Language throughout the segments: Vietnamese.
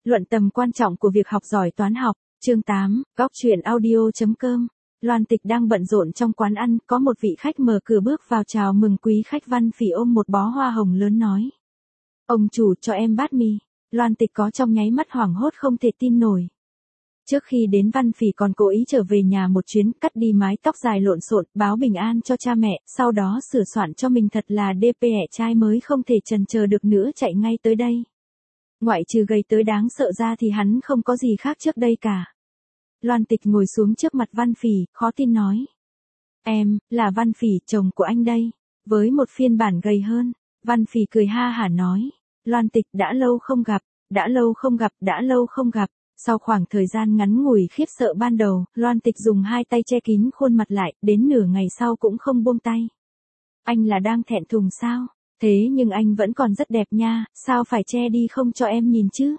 Luận tầm quan trọng của việc học giỏi toán học, chương 8, góc truyện audio.com. Loan Tịch đang bận rộn trong quán ăn, có một vị khách mở cửa bước vào chào mừng quý khách. Văn Phỉ ôm một bó hoa hồng lớn nói: "Ông chủ, cho em bát mì." Loan Tịch có trong nháy mắt hoảng hốt không thể tin nổi. Trước khi đến, Văn Phỉ còn cố ý trở về nhà một chuyến, cắt đi mái tóc dài lộn xộn, báo bình an cho cha mẹ, sau đó sửa soạn cho mình thật là DP trai mới không thể chần chờ được nữa chạy ngay tới đây. Ngoại trừ gầy tới đáng sợ ra thì hắn không có gì khác trước đây cả. Loan Tịch ngồi xuống trước mặt Văn Phỉ, khó tin nói: "Em, là Văn Phỉ, chồng của anh đây." Với một phiên bản gầy hơn, Văn Phỉ cười ha hả nói: "Loan Tịch, đã lâu không gặp, đã lâu không gặp, đã lâu không gặp." Sau khoảng thời gian ngắn ngủi khiếp sợ ban đầu, Loan Tịch dùng hai tay che kín khuôn mặt lại, đến nửa ngày sau cũng không buông tay. "Anh là đang thẹn thùng sao? Thế nhưng anh vẫn còn rất đẹp nha, sao phải che đi không cho em nhìn chứ?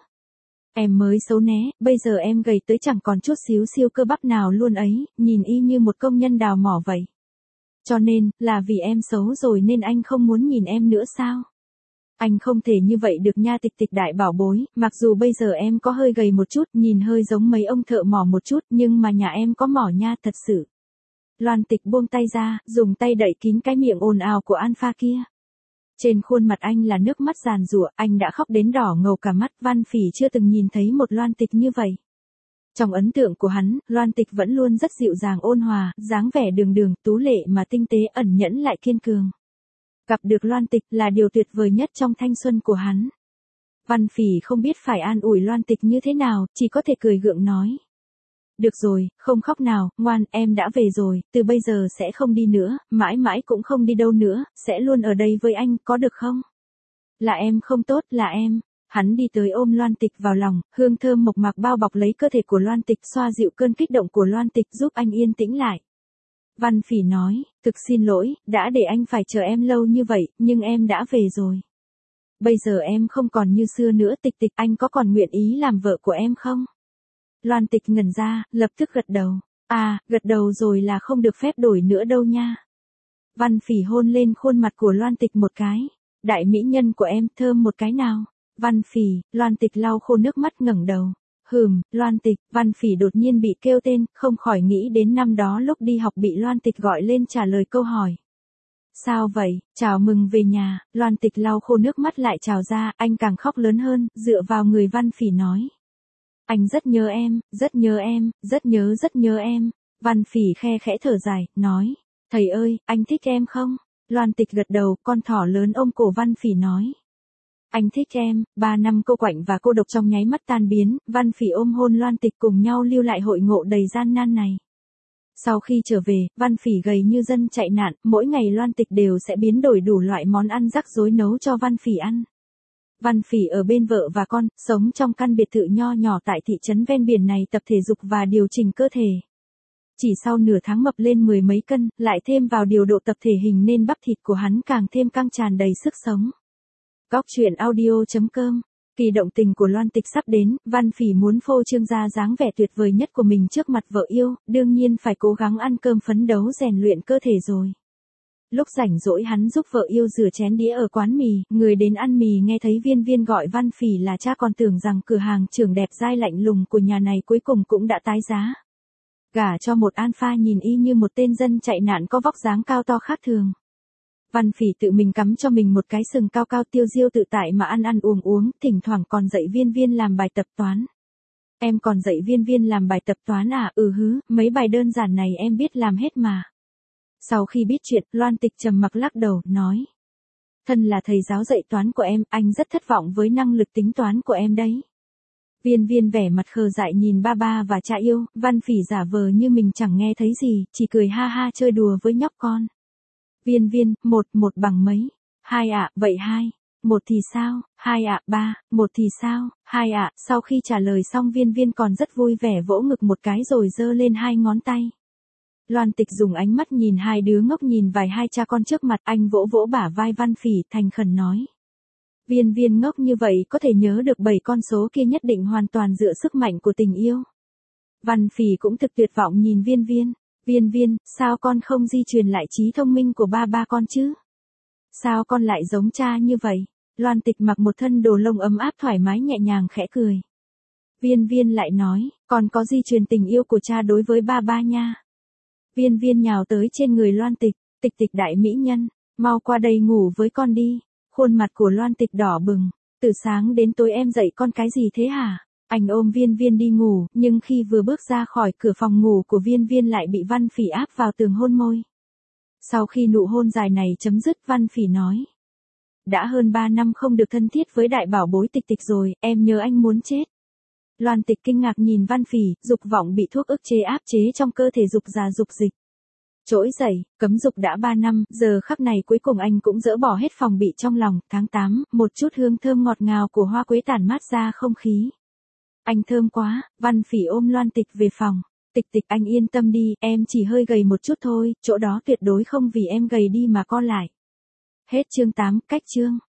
Em mới xấu né, bây giờ em gầy tới chẳng còn chút xíu siêu cơ bắp nào luôn ấy, nhìn y như một công nhân đào mỏ vậy. Cho nên, là vì em xấu rồi nên anh không muốn nhìn em nữa sao? Anh không thể như vậy được nha Tịch Tịch đại bảo bối, mặc dù bây giờ em có hơi gầy một chút, nhìn hơi giống mấy ông thợ mỏ một chút, nhưng mà nhà em có mỏ nha, thật sự." Loan Tịch buông tay ra, dùng tay đậy kín cái miệng ồn ào của Alpha kia. Trên khuôn mặt anh là nước mắt giàn giụa, anh đã khóc đến đỏ ngầu cả mắt. Văn Phỉ chưa từng nhìn thấy một Loan Tịch như vậy. Trong ấn tượng của hắn, Loan Tịch vẫn luôn rất dịu dàng ôn hòa, dáng vẻ đường đường, tú lệ mà tinh tế, ẩn nhẫn lại kiên cường. Gặp được Loan Tịch là điều tuyệt vời nhất trong thanh xuân của hắn. Văn Phỉ không biết phải an ủi Loan Tịch như thế nào, chỉ có thể cười gượng nói: "Được rồi, không khóc nào, ngoan, em đã về rồi, từ bây giờ sẽ không đi nữa, mãi mãi cũng không đi đâu nữa, sẽ luôn ở đây với anh, có được không? Là em không tốt, là em." Hắn đi tới ôm Loan Tịch vào lòng, hương thơm mộc mạc bao bọc lấy cơ thể của Loan Tịch, xoa dịu cơn kích động của Loan Tịch, giúp anh yên tĩnh lại. Văn Phỉ nói: "Thực xin lỗi, đã để anh phải chờ em lâu như vậy, nhưng em đã về rồi. Bây giờ em không còn như xưa nữa Tịch Tịch, anh có còn nguyện ý làm vợ của em không?" Loan Tịch ngẩn ra, lập tức gật đầu. "À, gật đầu rồi là không được phép đổi nữa đâu nha." Văn Phỉ hôn lên khuôn mặt của Loan Tịch một cái. "Đại mỹ nhân của em, thơm một cái nào." Văn Phỉ. Loan Tịch lau khô nước mắt ngẩng đầu. Loan Tịch." Văn Phỉ đột nhiên bị kêu tên, không khỏi nghĩ đến năm đó lúc đi học bị Loan Tịch gọi lên trả lời câu hỏi. "Sao vậy, chào mừng về nhà." Loan Tịch lau khô nước mắt lại trào ra, anh càng khóc lớn hơn, dựa vào người Văn Phỉ nói: "Anh rất nhớ em, rất nhớ em, rất nhớ em." Văn Phỉ khe khẽ thở dài, nói: "Thầy ơi, anh thích em không?" Loan Tịch gật đầu, con thỏ lớn ôm cổ Văn Phỉ nói: "Anh thích em." 3 năm cô quạnh và cô độc trong nháy mắt tan biến, Văn Phỉ ôm hôn Loan Tịch cùng nhau lưu lại hội ngộ đầy gian nan này. Sau khi trở về, Văn Phỉ gầy như dân chạy nạn, mỗi ngày Loan Tịch đều sẽ biến đổi đủ loại món ăn rắc rối nấu cho Văn Phỉ ăn. Văn Phỉ ở bên vợ và con, sống trong căn biệt thự nho nhỏ tại thị trấn ven biển này, tập thể dục và điều chỉnh cơ thể. Chỉ sau nửa tháng mập lên 10 mấy cân, lại thêm vào điều độ tập thể hình nên bắp thịt của hắn càng thêm căng tràn đầy sức sống. Góc truyện audio.com. Kỳ động tình của Loan Tịch sắp đến, Văn Phỉ muốn phô trương ra dáng vẻ tuyệt vời nhất của mình trước mặt vợ yêu, đương nhiên phải cố gắng ăn cơm phấn đấu rèn luyện cơ thể rồi. Lúc rảnh rỗi hắn giúp vợ yêu rửa chén đĩa ở quán mì, người đến ăn mì nghe thấy Viên Viên gọi Văn Phỉ là cha còn tưởng rằng cửa hàng trưởng đẹp dai lạnh lùng của nhà này cuối cùng cũng đã tái giá. Gả cho một Alpha nhìn y như một tên dân chạy nạn có vóc dáng cao to khác thường. Văn Phỉ tự mình cắm cho mình một cái sừng cao cao tiêu diêu tự tại mà ăn uống, thỉnh thoảng còn dạy Viên Viên làm bài tập toán. "Em còn dạy Viên Viên làm bài tập toán à?" Mấy bài đơn giản này em biết làm hết mà." Sau khi biết chuyện, Loan Tịch trầm mặc lắc đầu, nói: "Thân là thầy giáo dạy toán của em, anh rất thất vọng với năng lực tính toán của em đấy." Viên Viên vẻ mặt khờ dại nhìn ba ba và cha yêu, Văn Phỉ giả vờ như mình chẳng nghe thấy gì, chỉ cười ha ha chơi đùa với nhóc con. "Viên Viên, một bằng mấy?" "2 ạ." "Vậy 2. 1 thì sao?" "2 ạ." "3. 1 thì sao?" "2 ạ." Sau khi trả lời xong, Viên Viên còn rất vui vẻ vỗ ngực một cái rồi giơ lên 2 ngón tay. Loan Tịch dùng ánh mắt nhìn hai đứa ngốc nhìn vài hai cha con trước mặt, anh vỗ vỗ bả vai Văn Phỉ, thành khẩn nói: "Viên Viên ngốc như vậy có thể nhớ được 7 con số kia nhất định hoàn toàn dựa sức mạnh của tình yêu." Văn Phỉ cũng thực tuyệt vọng nhìn Viên Viên. "Viên Viên, sao con không di truyền lại trí thông minh của ba con chứ? Sao con lại giống cha như vậy?" Loan Tịch mặc một thân đồ lông ấm áp thoải mái nhẹ nhàng khẽ cười. Viên Viên lại nói, còn có di truyền tình yêu của cha đối với ba ba nha. Viên Viên nhào tới trên người Loan Tịch, Tịch Tịch đại mỹ nhân, mau qua đây ngủ với con đi. Khuôn mặt của Loan Tịch đỏ bừng, từ sáng đến tối em dạy con cái gì thế hả? Anh ôm Viên Viên đi ngủ, nhưng khi vừa bước ra khỏi cửa phòng ngủ của Viên Viên lại bị Văn Phỉ áp vào tường hôn môi. Sau khi nụ hôn dài này chấm dứt, Văn Phỉ nói. Đã hơn 3 năm không được thân thiết với đại bảo bối Tịch Tịch rồi, em nhớ anh muốn chết. Loan Tịch kinh ngạc nhìn Văn Phỉ, dục vọng bị thuốc ức chế áp chế trong cơ thể dục già dục dịch. Trỗi dậy, cấm dục đã 3 năm, giờ khắc này cuối cùng anh cũng dỡ bỏ hết phòng bị trong lòng. Tháng 8, một chút hương thơm ngọt ngào của hoa quế tản mát ra không khí. Anh thơm quá. Văn Phỉ ôm Loan Tịch về phòng. Tịch Tịch anh yên tâm đi, em chỉ hơi gầy một chút thôi, chỗ đó tuyệt đối không vì em gầy đi mà co lại. Hết chương 8, cách chương.